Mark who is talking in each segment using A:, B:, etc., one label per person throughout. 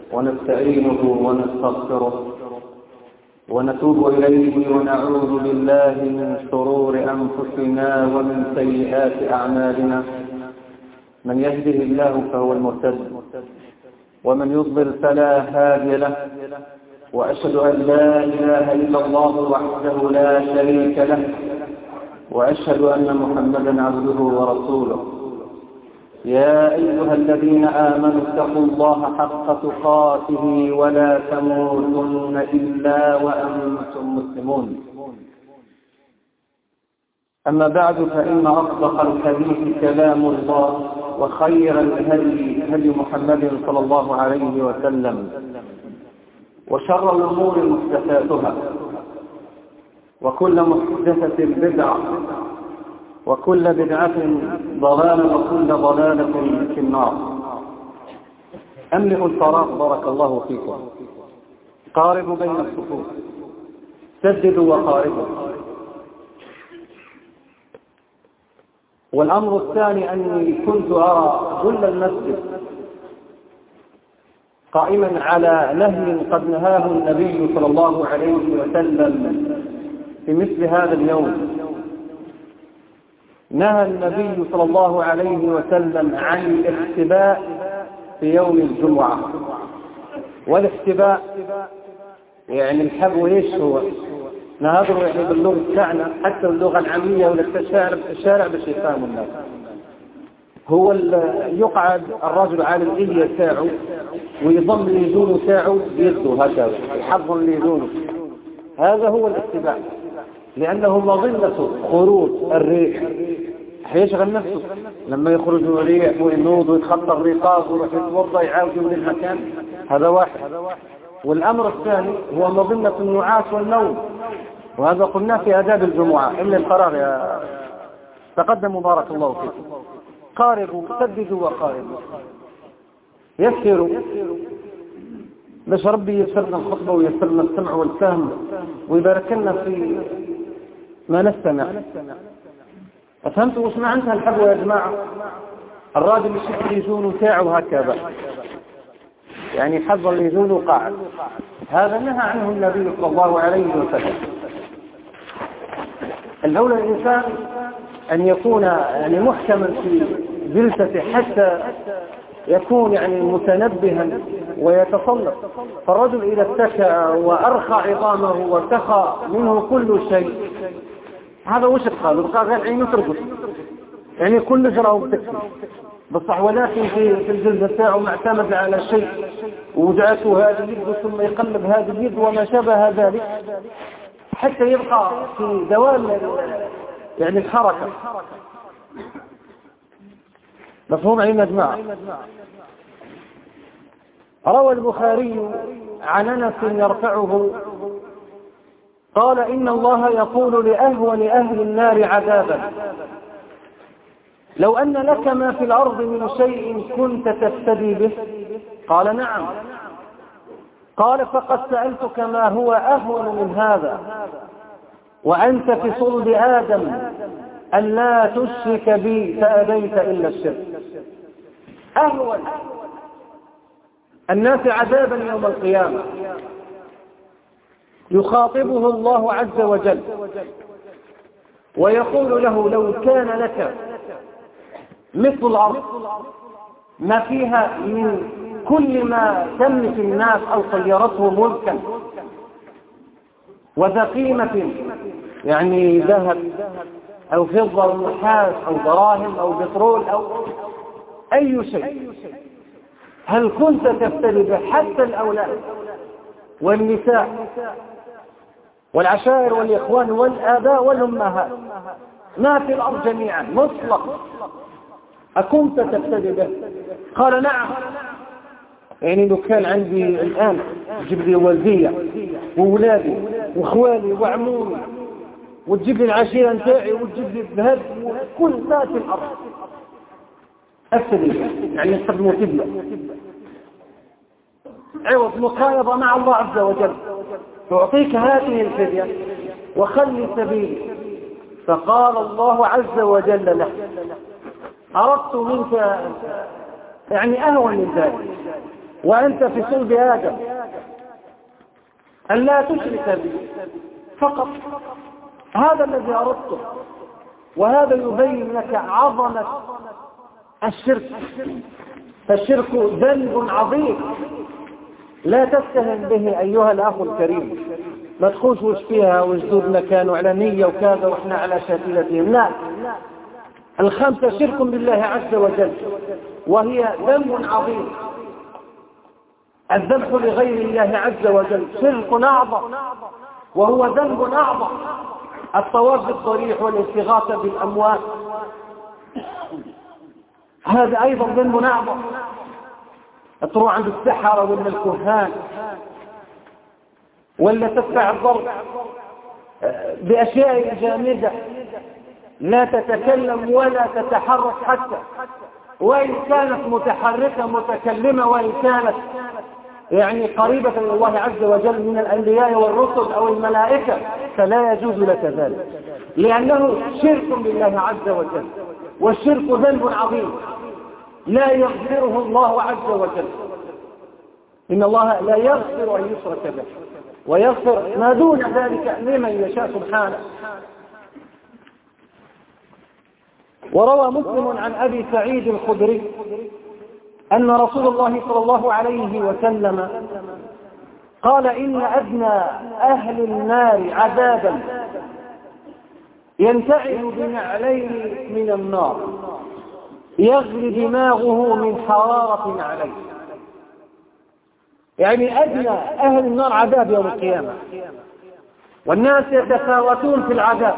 A: ونستعينه ونستغفره ونتوب إليه ونعوذ بالله من شرور أنفسنا ومن سيئات أعمالنا. من يهده الله فهو المهتد ومن يضلل فلا هادي له، وأشهد أن لا إله إلا الله وحده لا شريك له، وأشهد أن محمدا عبده ورسوله. يا أيها الذين آمنوا اتقوا الله حق تقاته ولا تموتن إلا وأنتم مسلمون. أما بعد، فإن أصدق الحديث كلام الله، وخير الهدي هدي محمد صلى الله عليه وسلم، وشر الأمور محدثاتها، وكل محدثة بدعة، وكل بدعة ضلالة، وكل ضلالة في النار. أملئوا الفراغ بارك الله فيكم، قاربوا بين الصفوف، سددوا وقاربوا. والأمر الثاني أني كنت أرى كل المسجد قائما على نهي قد نهاه النبي صلى الله عليه وسلم في مثل هذا اليوم. نهى النبي صلى الله عليه وسلم عن الاحتباء في يوم الجمعة. والاحتباء يعني الحبو ايش هو؟ نهضر يعني باللغة بتاعنا، حتى اللغة العامية ولا الشارع باش يفهموا الناس. هو يقعد الرجل على الإلية تاعه ويضم الليزون تاعه بيده هكذا، يحضن الليزون. هذا هو الاحتباء، لأنه مظنة خروج الريح. حيشغل نفسه لما يخرج الريح وينوض ويتخطى الرقاب ويروح يتوضا يعاود من المكان. هذا واحد. والأمر الثاني هو مظنة النعاس والنوم، وهذا قلنا في آداب الجمعة. إلا الفراغ يا تقدموا بارك الله فيكم. قاربوا، سددوا وقاربوا، يسروا باش ربي يسرنا الخطبة ويسرنا السمع والفهم ويبارك لنا في ما نستمع. فهمتوا وش معناتها الحبوة يا جماعة؟ الراجل يشد الليزون تاعه هكذا، يعني حظ الليزون قاعد. هذا نهى عنه النبي صلى الله عليه وسلم. الأولى الإنسان أن يكون يعني محكما في جلسته حتى يكون يعني متنبها ويتصلب. فالرجل إذا اتكأ وأرخى عظامه وارتخى منه كل شيء، هذا وش قال؟ بقى غير عينه ترقص، يعني كل جراه بتكفي بصح، ولكن في الجلسة تاعه معتمد على شيء، ووجعته هذه اليد ثم يقلب هذه اليد وما شابه ذلك حتى يبقى في دوام يعني الحركة. مفهوم علينا جماعة؟ روى البخاري عن أنس يرفعه قال: إن الله يقول لأهون أهل النار عذابا: لو أن لك ما في الأرض من شيء كنت تفتدي به؟ قال: نعم. قال: فقد سألتك ما هو أهون من هذا، وأنت في صلب آدم أن لا تشرك بي فأبيت إلا الشرك. أهون الناس عذابا يوم القيامة يخاطبه الله عز وجل ويقول له: لو كان لك مثل الأرض ما فيها من كل ما تملك الناس أو صيرته ملكا وذا قيمة، يعني ذهب أو فضة أو نحاس أو دراهم أو بترول أو أي شيء، هل كنت تفتدي به؟ حتى الأولاد والنساء والعشائر والإخوان والآباء والأمهات، ما في الأرض جميعا مطلق، أكنت تفتدي به؟ قال: نعم. يعني لو كان عندي الآن تجيب لي والدية وولادي وإخواني وعمومي وتجيب لي العشيرة نتاعي وتجيب لي الذهب وكل ما في الأرض أفتدي، يعني يستخدموا تبلة عوض مقايضة مع الله عز وجل. تعطيك هذه الفدية وخلي سبيلي. فقال الله عز وجل له: أردت منك يعني أهون من ذلك، وأنت في صلب آدم، أن لا تشرك بي فقط. هذا الذي أردته، وهذا يبين لك عظمة الشرك. فالشرك ذنب عظيم لا تستهن به أيها الأخ الكريم. ما تخوش فيها وجدودنا كانوا علنية وكذا وإحنا على شاكلتهم، لا. الخمسة شرك بالله عز وجل، وهي ذنب عظيم. الذبح لغير الله عز وجل شرك أعظم، وهو ذنب أعظم. الطواف بالضريح والاستغاثة بالأموات هذا أيضا ذنب أعظم. تروح عند السحرة ولا الكهان ولا تدفع الضرب بأشياء جامدة لا تتكلم ولا تتحرك حتى، وإن كانت متحركة متكلمة، وإن كانت يعني قريبة من الله عز وجل من الأنبياء والرسل أو الملائكة، فلا يجوز لك ذلك، لأنه شرك بالله عز وجل، والشرك ذنب عظيم لا يغفره الله عز وجل. إن الله لا يغفر أن يشرك به ويغفر ما دون ذلك لمن يشاء سبحانه. وروى مسلم عن أبي سعيد الخدري أن رسول الله صلى الله عليه وسلم قال: إن أدنى أهل النار عذابا ينتعل بنعلين من النار يغلي دماغه من حرارة عليه. يعني أدنى أهل النار عذاب يوم القيامة، والناس يتفاوتون في العذاب.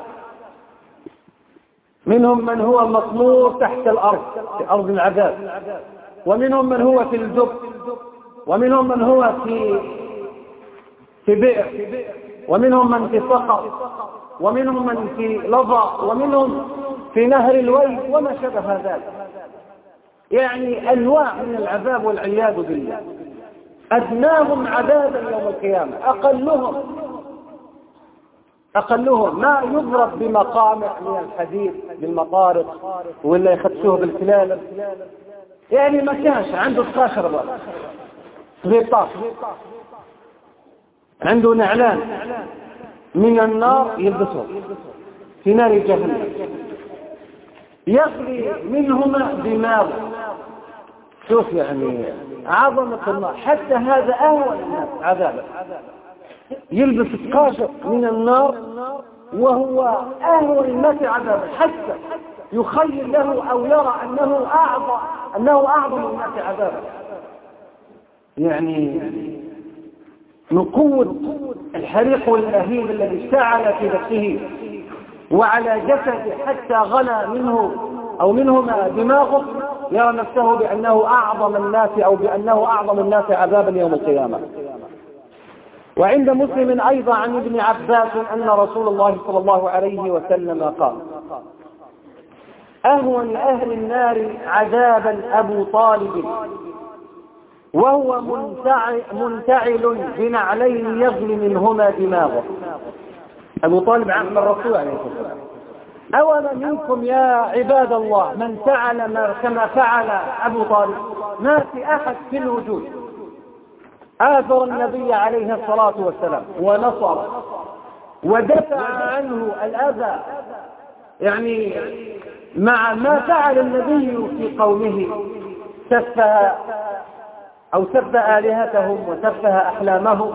A: منهم من هو مطمور تحت الأرض في أرض العذاب، ومنهم من هو في الجب، ومنهم من هو في بئر، ومنهم من في صقر، ومنهم من في لظى، ومنهم في نهر الويل وما شبه ذلك. يعني أنواع من العذاب والعياذ بالله. أدناهم عذابا يوم القيامة أقلهم ما يضرب بمقامع من الحديد بالمطارق ولا يخدشوه بالكلالة. يعني ما كانش عنده 12 بار 13 عنده نعلان من النار يلبسه في نار جهنم يغلي منهما دماغه. شوف يعني عظمة النار. حتى هذا أهون الناس عذابا، يلبس قاشق من النار وهو أهون الناس عذابا، حتى يخيل له أو يرى أنه أعظم الناس عذابا. يعني من قوة الحريق واللهيب الذي اشتعل في نفسه وعلى جسده حتى غلى منه أو منهما دماغه، يرى نفسه بأنه أعظم الناس أو بأنه أعظم الناس عذابا يوم القيامة. وعند مسلم أيضا عن ابن عباس أن رسول الله صلى الله عليه وسلم قال: أهون أهل النار عذابا أبو طالب وهو منتعل بنعلين يغلي منهما دماغه. أبو طالب عم الرسول عليه الصلاة والسلام. أولا منكم يا عباد الله من فعل كما فعل أبو طالب؟ ما في أحد في الوجود آثر النبي عليه الصلاة والسلام ونصر ودفع عنه الأذى، يعني مع ما فعل النبي في قومه، سب آلهتهم وسفه أحلامهم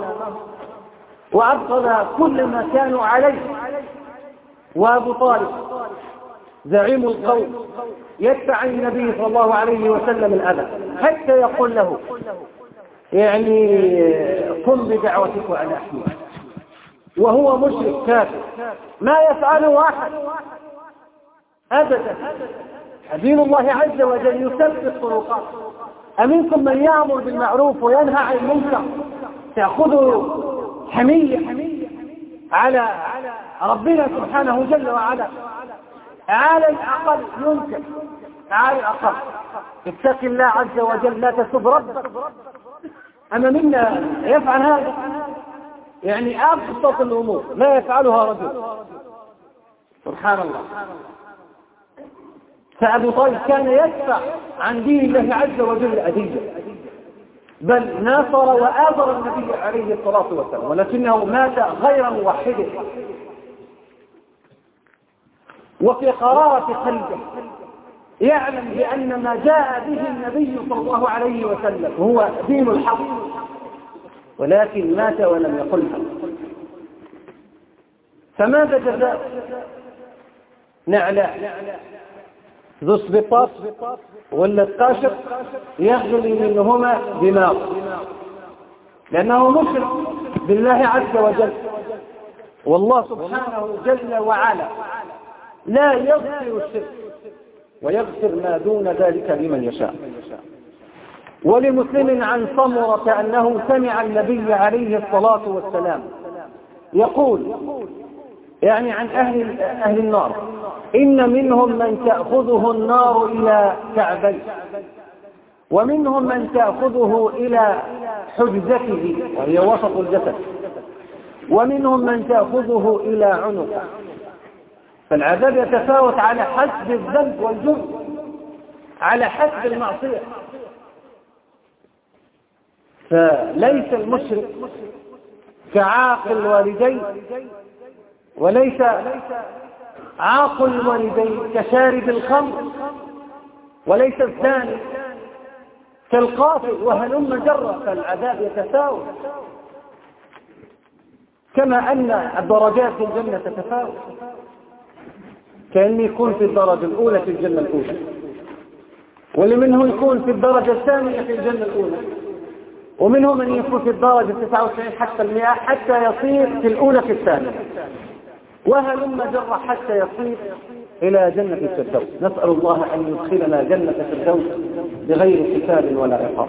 A: وأبطل كل ما كانوا عليه. وأبو طالب زعيم القوم يدفع عن النبي صلى الله عليه وسلم الأذى حتى يقول له يعني قم بدعوتك على أحمد، وهو مشرك كافر ما يفعله أحد أبدا. دين الله عز وجل يثبت الطرقات. أمنكم من يأمر بالمعروف وينهى عن المنكر تأخذه حمية على ربنا سبحانه جل وعلا؟ على الأقل ينكر، على الأقل اتق الله عز وجل، لا تسب ربك. أما منا يفعل هذا؟ يعني أبسط الأمور لا يفعلها رجل، سبحان الله. فأبو طالب كان يدفع عن دين الله عز وجل أذية، بل ناصر وآذر النبي عليه الصلاة والسلام، ولكنه مات غير موحد. وفي قرارة قلبه يعلم بأن ما جاء به النبي صلى الله عليه وسلم هو دين الحق، ولكن مات ولم يقلها. فماذا جزاء؟ نعلى ذو سبطات ولا القاشر يغلي منهما دماغ، لأنه مشرك بالله عز وجل، والله سبحانه جل وعلا لا يغفر الشرك ويغفر ما دون ذلك لمن يشاء. ولمسلم عن سمرة أنه سمع النبي عليه الصلاة والسلام يقول يعني عن أهل النار: إن منهم من تأخذه النار إلى كعبيه، ومنهم من تأخذه إلى حجزته وهي وسط الجسد، ومنهم من تأخذه إلى عنقه. فالعذاب يتفاوت على حسب الذنب والجرم، على حسب المعصية. فليس المشرك كعاق الوالدين، وليس عاق الوالدين كشارب الخمر، وليس الثاني كالقاتل وهلم جرة. فالعذاب يتفاوت كما أن الدرجات في الجنة تتفاوت، كأن يكون في الدرجة الأولى في الجنة الأولى، ولمنه يكون في الدرجة الثانية في الجنة الأولى، ومنهم من يكون في الدرجة 99 حتى 100 حتى يصير في الأولى في الثانية، وهلم جرة حتى يصير إلى جنة الفردوس. نسأل الله أن يدخلنا جنة الفردوس بغير حساب ولا عقاب.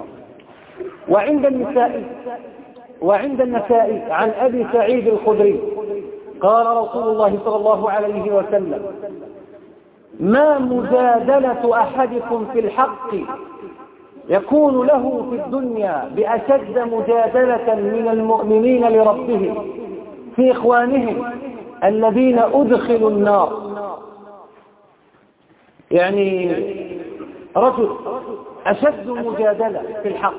A: وعند النسائي عن أبي سعيد الخدري قال رسول الله صلى الله عليه وسلم: ما مجادلة أحدكم في الحق يكون له في الدنيا بأشد مجادلة من المؤمنين لربهم في إخوانهم الذين أدخلوا النار. يعني رجل أشد مجادلة في الحق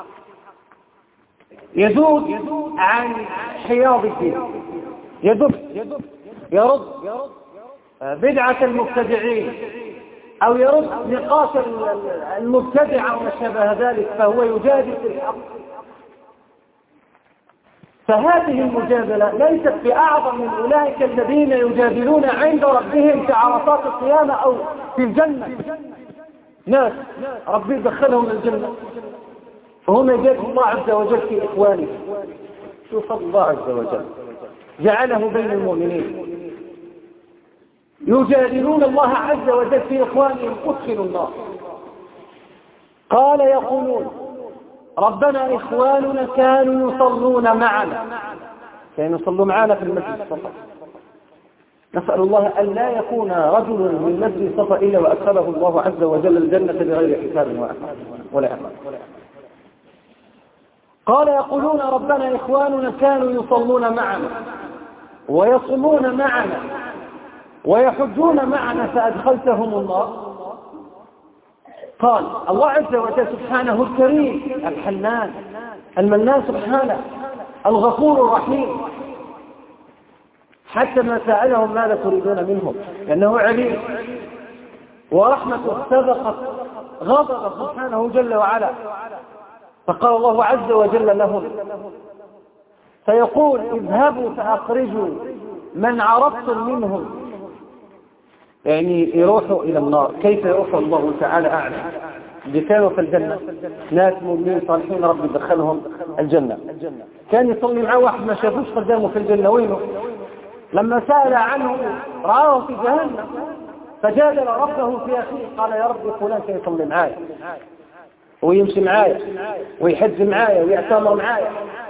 A: يذود عن حياض الدين، يرد بدعة المبتدعين أو يرد نقاش المبتدع وما شابه ذلك، فهو يجادل في الحق. فهذه المجادلة ليست بأعظم من أولئك الذين يجادلون عند ربهم في عرصات القيامة أو في الجنة. ناس ربي يدخلهم الجنة فهم يجادل الله عز وجل في إخوانه. شوف الله عز وجل جعله بين المؤمنين يجادلون الله عز وجل في إخوانهم أدخلوا النار. قال يقولون: ربنا إخواننا كانوا يصلون معنا، كانوا يصلوا معنا في المسجد الصفا. نسأل الله أن لا يكون رجل من مسجد الصفا إلا وأدخله الله عز وجل الجنة بغير حساب ولا عقاب. قال يقولون: ربنا إخواننا كانوا يصلون معنا ويصومون معنا ويحجون معنا فأدخلتهم النار. قال الله عز وجل سبحانه الكريم الحنان المنان سبحانه الغفور الرحيم، حتى ما سألهم ماذا تريدون منهم لأنه عليم ورحمته سبقت غضب سبحانه جل وعلا. فقال الله عز وجل لهم: فيقول اذهبوا فأخرجوا من عرفتم منهم، يعني يروحوا إلى النار. كيف يروحوا الله تعالى أعلم. اللي كانوا في الجنة ناس مؤمنين صالحين رب يدخلهم الجنة. كان يصلي معه واحد ما شافوش قدامه في الجنة، وينه؟ لما سأل عنه رآه في جهنم فجادل ربه في أخيه، قال: يا رب فلان كان يصلي معايا ويمشي معايا ويحج معايا ويعتمر معايا.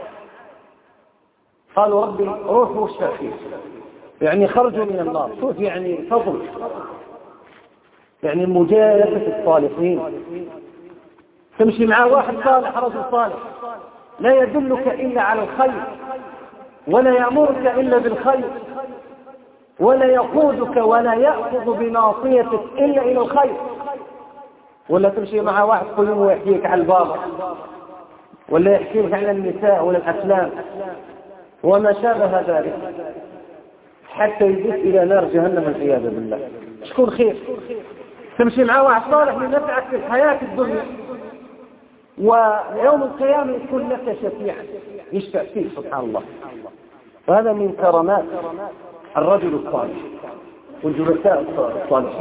A: قالوا: ربي روحوا واشفع، يعني خرجوا من النار. شوف يعني فضل، يعني مجالسة الصالحين. تمشي مع واحد صالح رجل صالح لا يدلك إلا على الخير ولا يأمرك إلا بالخير ولا يقودك ولا يأخذ بناصيتك إلا إلى الخير. ولا تمشي مع واحد كل يوم ويحكيك على الباطل ولا يحكي لك عن النساء ولا الأفلام وما شابه ذلك، حتى يدس إلى نار جهنم والعياذ بالله. شكون خير؟ تمشي مع واحد صالح لنفعك في الحياة الدنيا، ويوم القيامة يكون لك شفيعا يشفع فيه سبحان الله. وهذا من كرامات الرجل الصالح والجلساء الصالحين.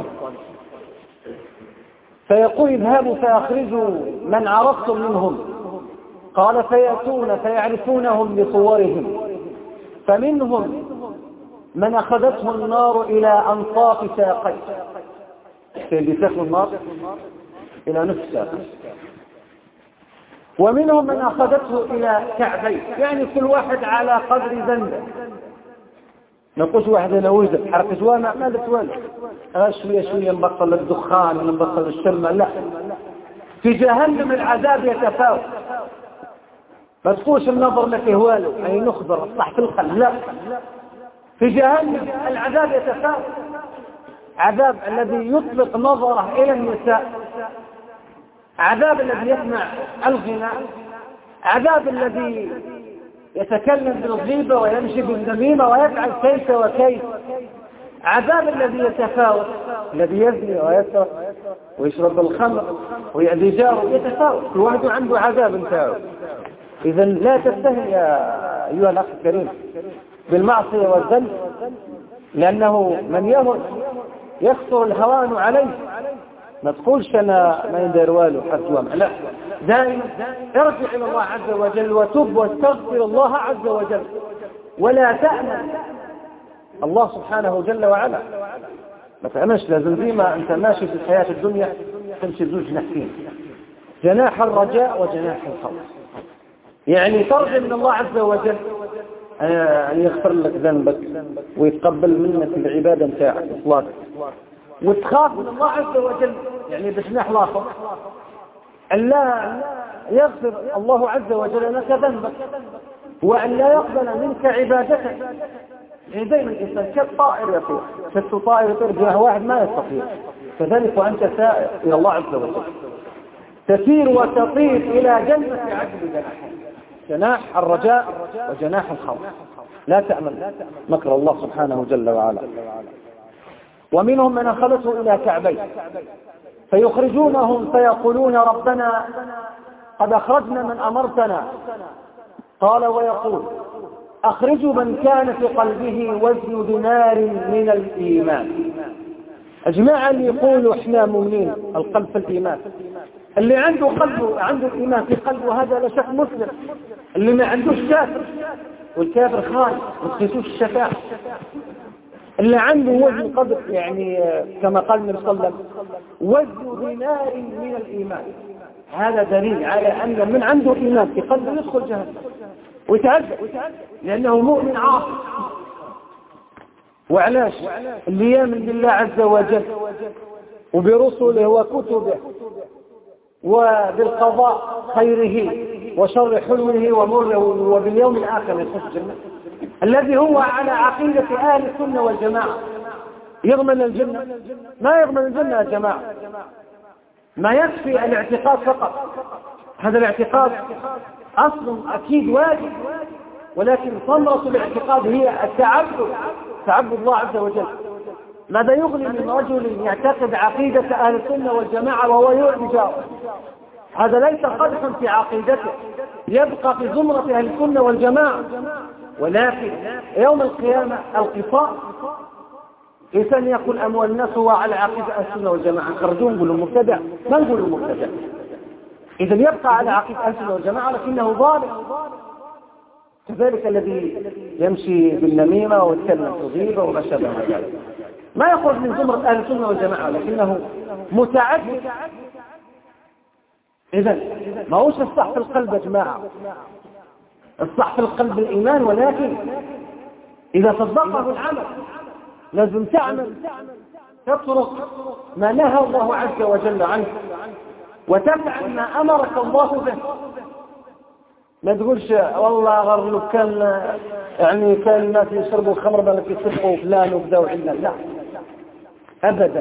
A: فيقول اذهبوا فأخرجوا من عرفتم منهم، قال فيأتون فيعرفونهم بصورهم، فمنهم من أخذته النار إلى أنصاف ساقيه، بيسخن النار إلى نصف ساقيه، ومنهم من أخذته إلى كعبيه، يعني كل واحد على قدر ذنبه. نقول واحد أنا وجد حرق جوانا ما لتوالي شوية شوية نبطل الدخان ونبطل الشمة، لا، في جهنم العذاب يتفاوت. ما تقولش النظر ما فيه والو أي نخبر صح في القلب، لا، في جهنم العذاب يتفاوت. عذاب الذي يطلق نظره إلى النساء، عذاب الذي يسمع الغناء، عذاب الذي يتكلم بالغيبة ويمشي بالنميمة ويفعل كيف وكيف، عذاب الذي يتفاوت، الذي يزني ويسرق ويشرب الخمر ويأذي جاره، يتفاوت، كل واحد عنده عذاب انتهى. إذا لا تستهن يا أيها الأخ الكريم بالمعصية والذنب، لأنه من يمر يخطر الهوان عليه. ما تقولش أنا ما يندير والو حسوام، لا، دائما ارجع إلى الله عز وجل وتب واستغفر الله عز وجل، ولا تأمن الله سبحانه جل وعلا. ما تأمنش، لازم ديما أنت ماشي في الحياة الدنيا تمشي بزوج جناحين، جناح الرجاء وجناح الخوف. يعني ترجو من الله عز وجل أن يغفر لك ذنبك ويتقبل منك العبادة نتاعك إصلاحك، وتخاف من الله عز وجل يعني بجناح الآخر أن لا يغفر الله عز وجل لك ذنبك، وأن لا يقبل منك عبادتك. يعني دائما الإنسان كالطائر يطير، كالطائر يطير جناح واحد ما يستطيع، كذلك وأنت سائر إلى الله عز وجل، تسير وتطير إلى جنة عدل جناح الرجاء وجناح الخوف. لا تأمن مكر الله سبحانه جل وعلا. ومنهم من أخذته إلى كعبيه فيخرجونهم فيقولون ربنا قد أخرجنا من أمرتنا، قال ويقول أخرجوا من كان في قلبه وزن دينار من الإيمان. أجماعا يقولوا إحنا مؤمنين، القلب في الإيمان، اللي عنده قلبه عنده الإيمان في قلبه هذا لا شك مسلم، اللي ما عندوش كافر، والكافر خالد ما تخيسوش الشفاعة. اللي عنده وزن قدر يعني كما قال النبي صلى الله عليه وسلم وزن دينار من الإيمان، هذا دليل على أن من عنده إيمان في قلبه يدخل جهنم ويتعذب، لأنه مؤمن عاصي. وعلاش؟ اللي يؤمن بالله عز وجل وبرسله وكتبه وبالقضاء خيره وشر حلوه ومره وباليوم الآخر يخش الجنة، الذي هو على عقيدة أهل السنة والجماعة يضمن الجنة؟ ما يضمن الجنة يا جماعة، ما يكفي الاعتقاد فقط. هذا الاعتقاد أصل أكيد واجب، ولكن ثمرة الاعتقاد هي التعبد، تعبد الله عز وجل. ماذا يغني من رجل يعتقد عقيدة أهل السنة والجماعة وهو يؤذي جاره؟ هذا ليس قدحا في عقيدته، يبقى في زمرة أهل السنة والجماعة، ولكن يوم القيامة القصاص. إنسان يقول أموال الناس هو على عقيدة أهل السنة والجماعة، خرجون نقولوا مبتدع، ما نقولوا مبتدع. إذا يبقى على عقيدة أهل السنة والجماعة لكنه ظالم. كذلك الذي يمشي بالنميمة ويتكلم صغيرة وما شابه ذلك ما يخرج من زمرة أهل السنة والجماعة لكنه متعدد. إذا ما هوش الصح في القلب يا جماعة، الصح في القلب الإيمان، ولكن إذا صدقه العمل لازم تعمل، تترك ما نهى الله عز وجل عنه وتفعل ما أمرك الله به. ما تقولش والله غير لو كان يعني كان الناس يشربوا الخمر بالك يسرقوا فلان وكذا وعلا، لا أبدا،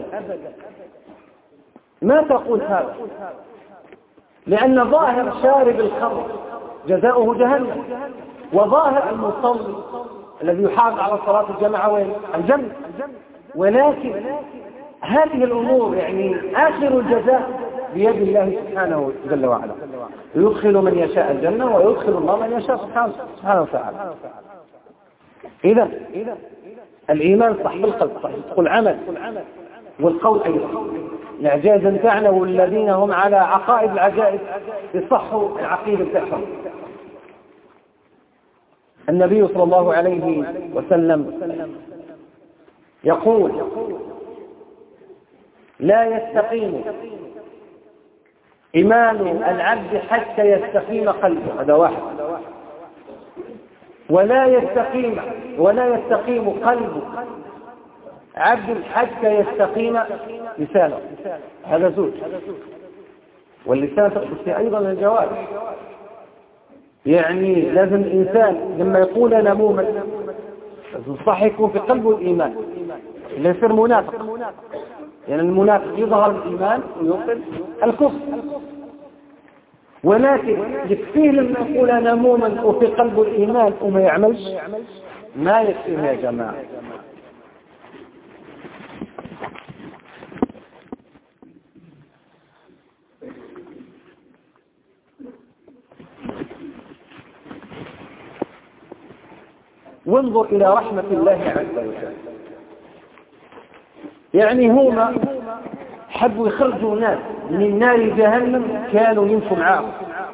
A: ما تقول هذا، لأن ظاهر شارب الخمر جزاؤه جهنم. وظاهر المصلي الذي يحافظ على صلاة الجماعة وين؟ الجنة. ولكن هذه الأمور يعني آخر الجزاء بيد الله سبحانه جل وعلا، يدخل من يشاء الجنة ويدخل الله من يشاء سبحانه وتعالى. إذا الإيمان صح بالقلب، صح العمل والقول أيضا. العجائز بتاعنا والذين هم على عقائد العجائز يصحوا العقيدة بتاعهم. النبي صلى الله عليه وسلم يقول: لا يستقيم إيمان العبد حتى يستقيم قلبه، هذا واحد. ولا يستقيم قلب عبد حتى يستقيم لسانه، هذا زوج. واللسان تقصد فيه أيضا الجوارح. يعني لازم الإنسان لما يقول أنا مؤمن صح يكون في قلبه الإيمان، لا يصير منافق. يعني المنافق يظهر الإيمان ويبطن الكفر. ولكن يكفيه لما يقول أنا مؤمن وفي قلبه الإيمان وما يعملش، ما يكفيه يا جماعة. وانظر إلى رحمة الله عز وجل. يعني هما حبوا يخرجوا ناس من نار جهنم كانوا يمشوا معهم،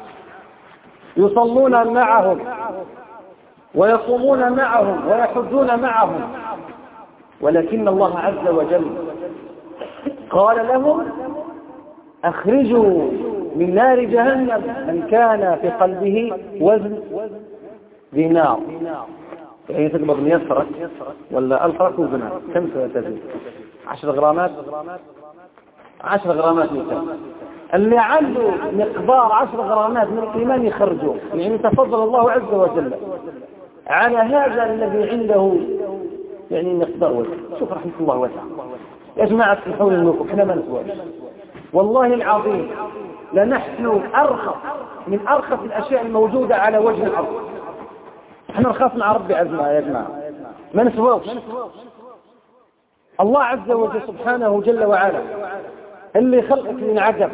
A: يصلون معهم ويصومون معهم ويحجون معهم، ولكن الله عز وجل قال لهم: أخرجوا من نار جهنم من كان في قلبه وزن دينار. يعني تقبض 100 فرق ولا 1000 فرق وزنها كم ستزيد؟ 10 غرامات 10 غرامات مثلا. اللي عنده مقدار 10 غرامات من الإيمان يخرجوه. يعني تفضل الله عز وجل على هذا الذي عنده يعني مقدار وزن. شوف رحمة الله واسعة يا جماعة. في حول الموقف احنا ما نسواش والله العظيم، لنحن أرخص من أرخص الأشياء الموجودة على وجه الأرض. احنا نخاف مع ربي عزمها يا جماعة، ما نسواش. الله عز وجل سبحانه جل وعلا اللي خلقك من عدم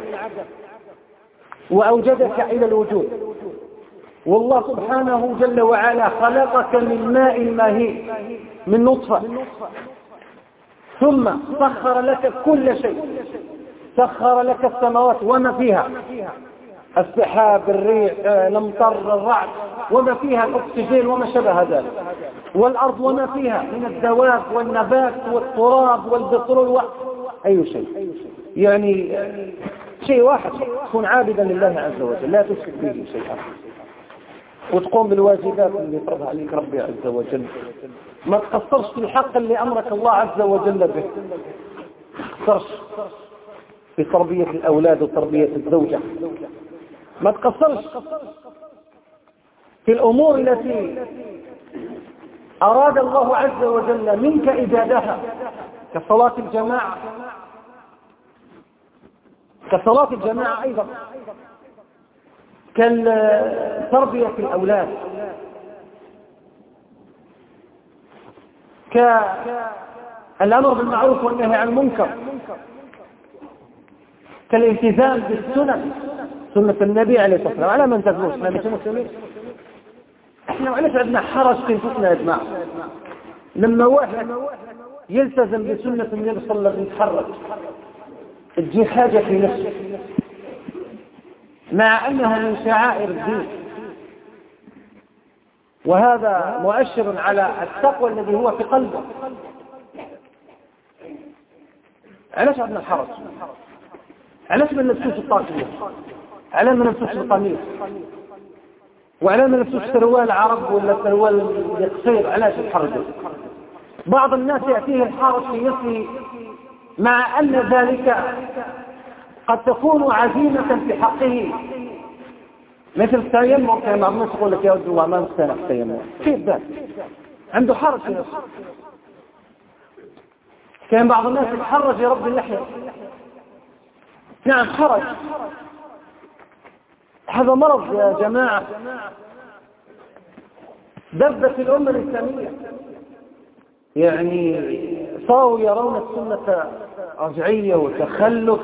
A: وأوجدك إلى الوجود. والله سبحانه جل وعلا خلقك من ماء مهين، من نطفة، ثم سخر لك كل شيء. سخر لك السماوات وما فيها، السحاب، الريح، الامطار، الرعد وما فيها، الأكسجين وما شبه ذلك، والأرض وما فيها من الدواب والنبات والتراب والبترول أي شيء. يعني شيء واحد، كن عابدا لله عز وجل، لا تشرك به شيئا، وتقوم بالواجبات اللي فرضها عليك ربي عز وجل. ما تقصرش في الحق اللي أمرك الله عز وجل به. ما تقصرش في تربية الأولاد وتربية الزوجة. ما تقصرش في الأمور التي أراد الله عز وجل منك إيجادها، كصلاة الجماعة، كصلاة الجماعة أيضا، كتربية الأولاد، كالأمر بالمعروف والنهي عن المنكر، كالالتزام بالسنن، سنة النبي عليه الصلاة والسلام. على من تدرس ما مش مسلمين. احنا معلش عندنا حرج في انفسنا يا جماعة. لما واحد يلتزم بسنة النبي صلى الله عليه وسلم يتحرج، تجي حاجة في نفسه، مع أنها من شعائر الدين، وهذا مؤشر على التقوى الذي هو في قلبه. علاش عندنا الحرج؟ علاش ما نلبسوش الطاقية؟ علاش ما نلبسوش القميص؟ وعلاش ما نلبسوش سروال عرب ولا سروال قصير؟ علاش يتحرجوا؟ بعض الناس يأتيه الحرج في نفسه، مع أن ذلك قد تكون عزيمة في حقه. مثل التيمم، كما بعض الناس يقول لك يا ولد الله ما نستنى التيمم، كيف ذلك؟ عنده حرج في نفسه. كان بعض الناس يتحرج يربي اللحية. نعم حرج. هذا مرض يا جماعة دب في الأمة الإسلامية. يعني صاروا يرون السنة رجعية وتخلف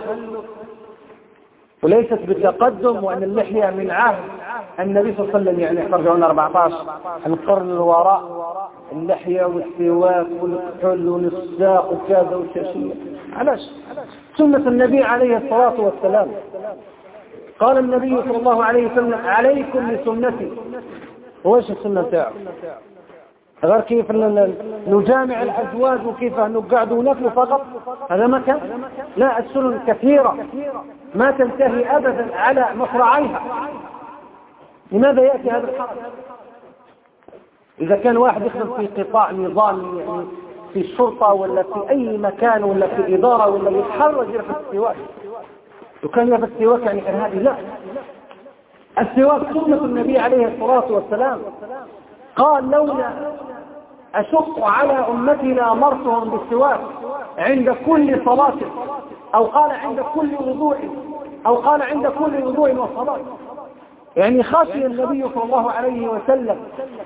A: وليست بالتقدم، وأن اللحية من عهد النبي صلى الله عليه وسلم، يعني قرن 14 القرن الوراء، اللحية والسواك والكحول والساق وكذا والشاشية. علاش؟ سنة النبي عليه الصلاة والسلام. قال النبي صلى الله عليه وسلم: عليكم بسنتي. وإيش السنة تاعه؟ غير كيف نجامع الأزواج وكيف نقعد وناكل فقط، هذا ما كان. لا، السنن كثيرة ما تنتهي أبدا على مصراعيها. لماذا يأتي هذا الحرج؟ إذا كان واحد يخدم في قطاع نظامي، يعني في الشرطة ولا في أي مكان ولا في إدارة، ولا يتحرج يرفع السواك، وكان يرفع السواك يعني إرهابي. لا، السواك سنة النبي عليه الصلاة والسلام. قال: لولا أشق على أمتي لأمرتهم بالسواك عند كل صلاة، أو قال عند كل وضوء، أو قال عند كل وضوء وصلاة. يعني خشي النبي صلى الله عليه وسلم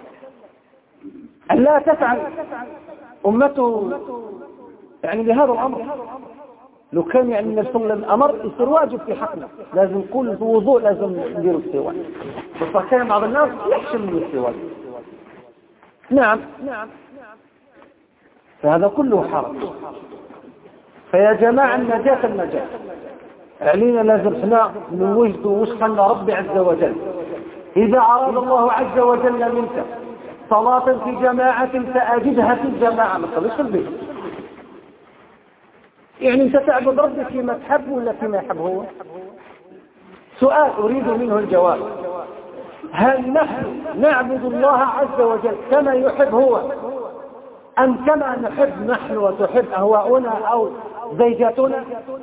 A: أن لا تفعل أمته يعني بهذا الأمر. لو كان يعني النبي صلى الله عليه وسلم أمر يصير واجب في حقنا، لازم كل وضوء لازم نديروا السواك. بس كان بعض الناس يحشم من السواك. نعم، فهذا كله حرج. فيا جماعة النجاة علينا لازم احنا نوجد وسخنا ربي عز وجل. إذا أراد الله عز وجل منك صلاة في جماعة فأجدها في الجماعة، ما تصليش في البيت. يعني أنت تعبد ربك فيما تحب ولا فيما يحب هو؟ سؤال أريد منه الجواب: هل نحن نعبد الله عز وجل كما يحب هو، أم كما نحب نحن وتحب أهواؤنا أو زيجاتنا؟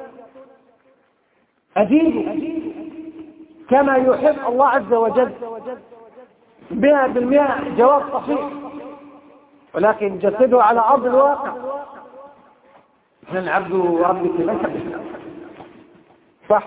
A: أجيب كما يحب الله عز وجل 100%. جواب صحيح، ولكن جسده على أرض الواقع. احنا نعبد ربك كما يحب. صح؟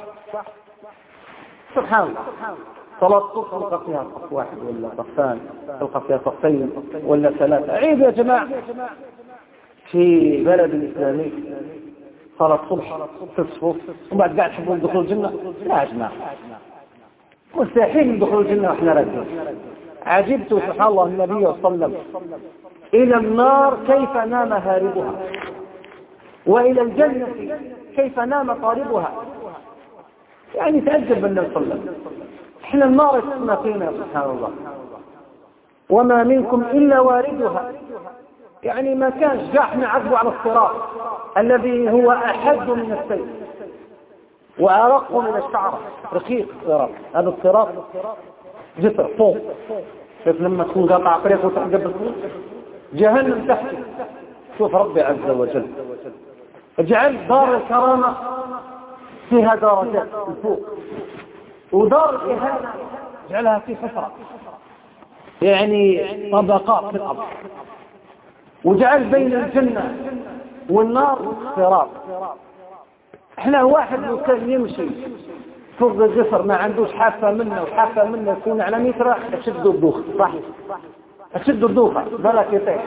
A: سبحان الله. صلاة الصبح تلقى فيها صف واحد ولا صفان، تلقى فيها صفين ولا ثلاثة. عيب يا جماعة في بلد إسلامي صلاة الصبح في الصفوف وبعد قاعد تحبون دخول الجنة. لا يا جماعة، مستحيل دخول الجنة واحنا راجعين. عجبت سبحان الله النبي صلى الله عليه وسلم إلى النار كيف نام هاربها، وإلى الجنة كيف نام طالبها. يعني تأجب النبي صلى الله عليه وسلم. احنا النار اسمنا فينا سبحان الله، وما منكم إلا واردها. يعني ما كانش جاء احنا عذبوا على الصراط الذي هو أحد من السيف وأرق من الشعر، رقيق الصراط. هذا الصراط جسر فوق، شوف لما تكون قاطع طريق وتحقب جهنم تحت. شوف ربي عز وجل اجعل دار الكرامة فيها درجات الفوق، ودار الإهانة اجعلها في حفرة، يعني طبقات في الأرض. وجعل بين الجنة والنار صراط. احنا واحد لو كان يمشي فوق الجسر ما عندوش حافة منه وحافة منه يكون على متر، تشدوا الدوخ. صح؟ تشدوا الدوخة بالك يطيح.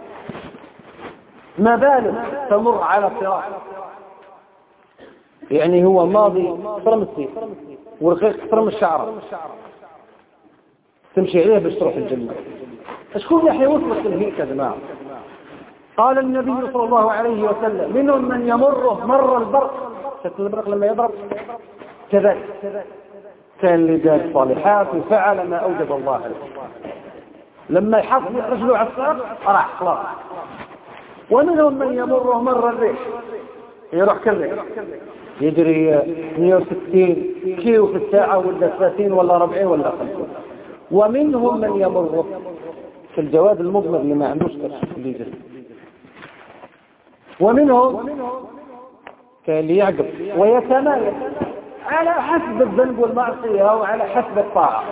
A: ما بالك تمر على الصراط، يعني هو ماضي فرم السيف ورقيق فرم الشعر، تمشي عليه باش تروح الجنة. شكون اللي حيوصلك لهيك يا جماعة؟ قال النبي صلى الله عليه وسلم: منهم من يمره مر البرق. شفت البرق لما يضرب كذلك. كان اللي جاء الصالحات وفعل ما أوجب الله عليه، لما يحصل رجله على الصراط راح خلاص. ومنهم من يمره مر الريح، يروح كذلك يجري 160 كيلو في الساعة ولا 30 ولا 40 ولا 50. ومنهم من يمره في الجواد المضمر اللي ما عندوش اللي يجري. ومنهم كان اللي يعقب ويتمايل على حسب الذنب والمعصية وعلى حسب الطاعة،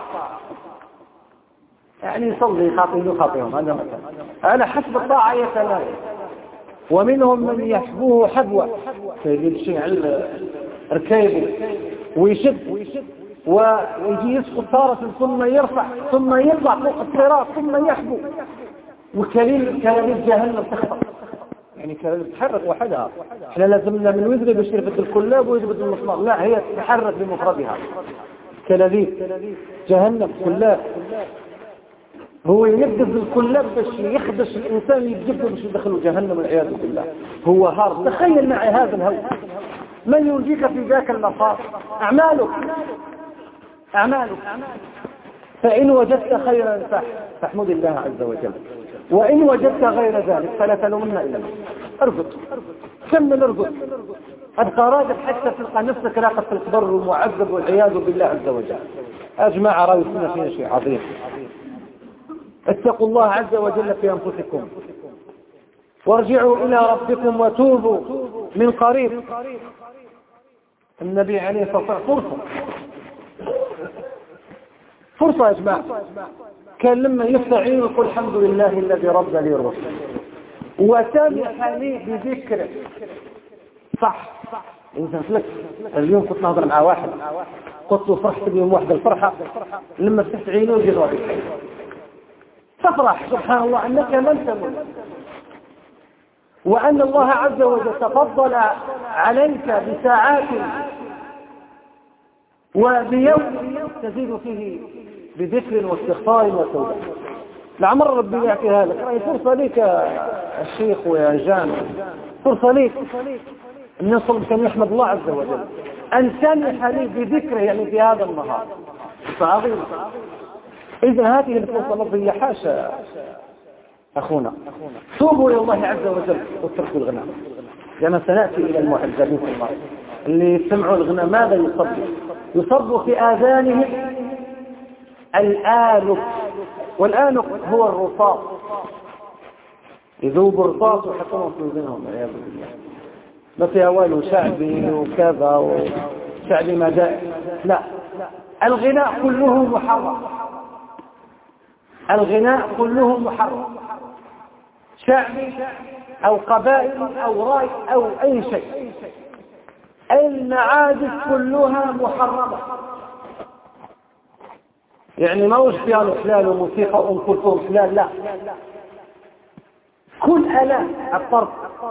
A: يعني يصلي خاطئهم هذا مثلا على حسب الطاعة يتمايل. ومنهم من يحبوه حبوة، يمشي على ركايبه ويشد ويجي يسقط تارة ثم يرفع ثم يطلع فوق الصراط ثم يحبو، وكليل جهنم تخطر، يعني كليل تتحرك وحدها. احنا لازمنا من وزن باش يرفد الكلاب ويرفد المسمار، لا هي تتحرك بمفردها. كلاليب جهنم كلاب، هو ينقذ الكلاب باش يخدش الانسان يتجبه باش يدخله جهنم والعياذ بالله. هو هارب. تخيل معي هذا الهول، من ينجيك في ذاك المصار؟ أعمالك. فإن وجدت خيرا فاحمد الله عز وجل، وإن وجدت غير ذلك فلا تلومن إلا نفسك. ارقد، كمل ارقد، أبقى راقد حتى تلقى نفسك راقد في القبر ومعذب والعياذ بالله عز وجل. أجمع رأينا فينا شيء عظيم. اتقوا الله عز وجل في أنفسكم، وارجعوا إلى ربكم وتوبوا من قريب. النبي عليه الصلاة والسلام فرصة يا جماعة، كان لما يفتح عينه يقول الحمد لله الذي رد لي الرسل وسامح لي بذكره. صح، إنسان فلك. اليوم كنت نهضر مع واحد قلت له فرحت اليوم واحدة الفرحة لما فتحت عينه يجي راضي، تفرح سبحان الله أنك لم تمت، وأن الله عز وجل تفضل عليك بساعات وبيوم تزيد فيه بذكر واستغفار وتوبة. لعمر ربي يعطيها لك، رأي فرصة لك يا الشيخ ويا جان، فرصة لك أن يصل كان يحمد الله عز وجل أن سمح لي بذكره، يعني في هذا النهار فعظيم. إذن هذه الفرصة مضية، حاشا أخونا. توبوا إلى الله عز وجل واتركوا الغناء، لأن سنأتي إلى المعذبين في النار اللي يسمعوا الغناء ماذا يصب في آذانهم الآنف، والآنف هو الرصاص، يذوب الرصاص ويحطونه في أذنهم والعياذ بالله. ما في أوله شعبي وكذا وشعبي ما جاء، لا، الغناء كله محرم، الغناء كله محرم، شعبي أو قبائل أو راي أو أي شيء. المعازف كلها محرمة، يعني ما وش فيها الإحلال وموسيقى وأم كلثوم إحلال، لا، كل آلات الطرب،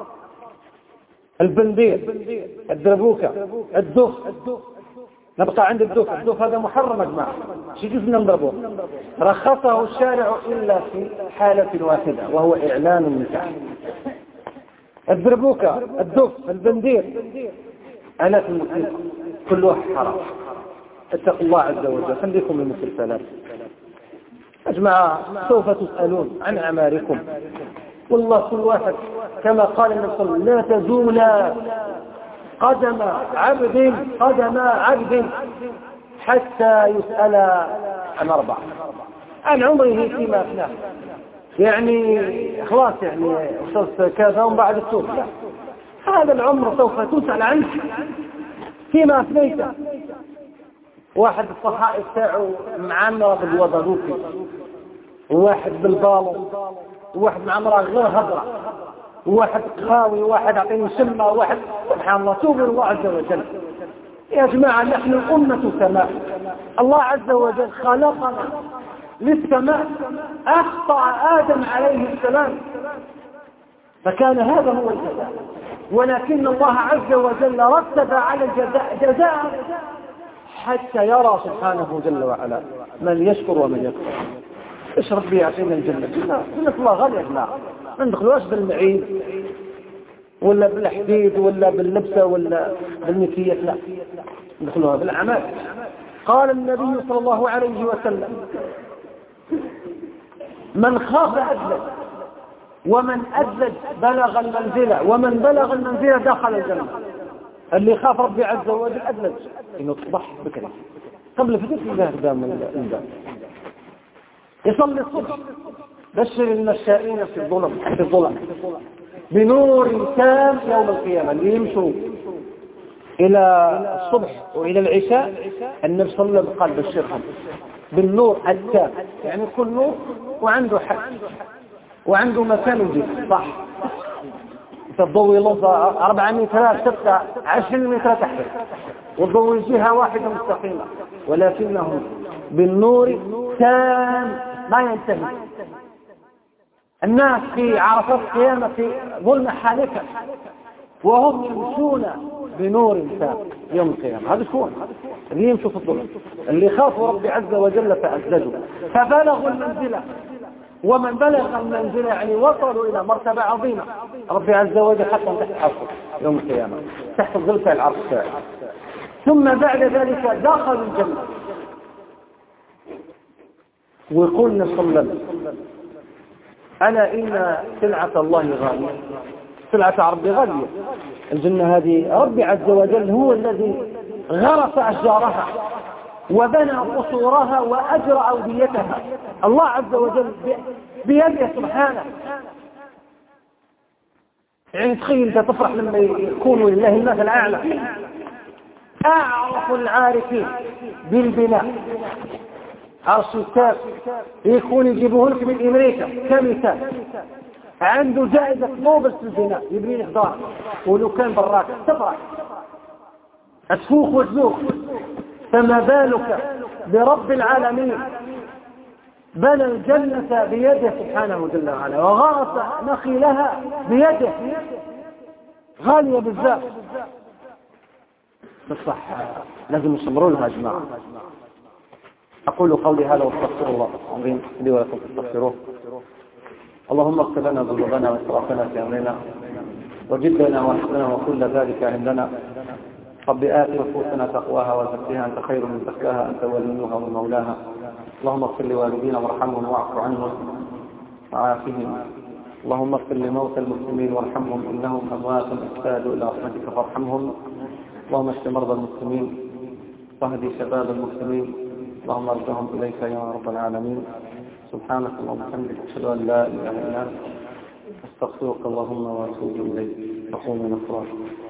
A: البندير، الدربوكة، الدف. نبقى عند الدف هذا محرم يا جماعة، شي جزنا نضربوه. رخصه الشارع إلا في حالة واحدة وهو إعلان النكاح. الدربوكة، الدف، البندير، آلات الموسيقى كلها حرام. اتقوا الله عز وجل، خليكم من المسلسلات يا جماعة. سوف تسألون عن أعمالكم، والله كل واحد كما قال النبي صلى الله عليه وسلم لا تزول قدم عبد حتى يسأل عن 4، عن عمره فيما أفناه، يعني خلاص يعني وصلت كذا وبعد التوبة، هذا العمر سوف تسأل عنه فيما أفنيته. واحد الصحائف تاعه معمرة بالوضروكي، وواحد بالبالو، وواحد معمرة غير هضرة، وواحد خاوي، وواحد عطيني شمة، وواحد سبحان الله. توبوا الله عز وجل يا جماعة، نحن أمة سماء، الله عز وجل خلقنا للسماء، أخطأ آدم عليه السلام فكان هذا هو الجزاء، ولكن الله عز وجل رتب على الجزاء جزاء حتى يرى سبحانه جل وعلا من يشكر ومن يكفر. ايش ربي يعطينا الجنة؟ جنة الله غالية، ما ندخلوهاش بالمعيد ولا بالحديد ولا باللبسة ولا بالمكيات، لا، ندخلوها بالأعمال. قال النبي صلى الله عليه وسلم من خاف أدلج، ومن أدلج بلغ المنزلة، ومن بلغ المنزلة دخل الجنة. اللي خاف ربي عز وجل أدلج، إنه تصبح بكري قبل فترة الله قدام الإنسان، يصلي الصبح. بشر المشائين في الظلم بنور تام يوم القيامة. اللي يمشوا إلى الصبح وإلى العشاء النبي صلى الله عليه وسلم قال بشرهم بالنور التام، يعني كل نور وعنده حق وعنده مكان وجه صح. الضوء يلوز 400 متر 6 20 متر تحت، والضوء جهة واحدة مستقيمة، ولكنهم بالنور تام ما ينتهي. الناس في عرفات القيامة في ظلمة حالكة وهم يمشون بنور تام يوم القيامة. هذا شكون اللي يمشوا في الظلم؟ اللي خافوا ربي عز وجل فأزدجوا فبلغوا المنزلة. ومن بلغ المنزلة يعني وصلوا إلى مرتبة عظيمة. ربي عز وجل حتى تحت عرشه يوم القيامة، تحت ظل العرش الساعي. ثم بعد ذلك دخلوا الجنة. ويقول النبي صلى الله عليه وسلم: ألا إن سلعة الله غالية، سلعة ربي غالية. الجنة هذه ربي عز وجل هو الذي غرس أشجارها وبنى قصورها وأجرى أوديتها. الله عز وجل بيده سبحانه. يعني تخيل انت تفرح لما يكونوا لله المثل الأعلى. أعرف العارفين بالبناء أرشيتات يكون يجيبوه لك من أمريكا كمثال، عنده جائزة نوبل في البناء، يبني لك دار ولو كان براك تفرح أتفوق وتذوق. فما بالك برب العالمين بنى الجنة بيده سبحانه جل وعلا وغرس نخيلها بيده، غالية بالذات. بالصح لازم يصبروا لها يا جماعة. أقول قولي هذا واستغفر الله العظيم لي ولكم فاستغفروه. اللهم اغفر لنا ذنوبنا واسرافنا في أمرنا وجدنا ونحسنا وكل ذلك عندنا. رب آت نفوسنا تقواها وزكها أنت خير من زكاها أنت وليها ومولاها. اللهم اغفر لوالدينا وارحمهم واعف عنهم وعافهم. اللهم اغفر لموتى المسلمين وارحمهم إنهم أموات احتاجوا إلى رحمتك فارحمهم. اللهم اشف مرضى المسلمين واهدي شباب المسلمين. اللهم ارجعهم إليك يا رب العالمين. سبحانك اللهم وبحمدك أشهد أن لا إله إلا أنت أستغفرك اللهم وأتوب إليك. تقوم من الصلاة.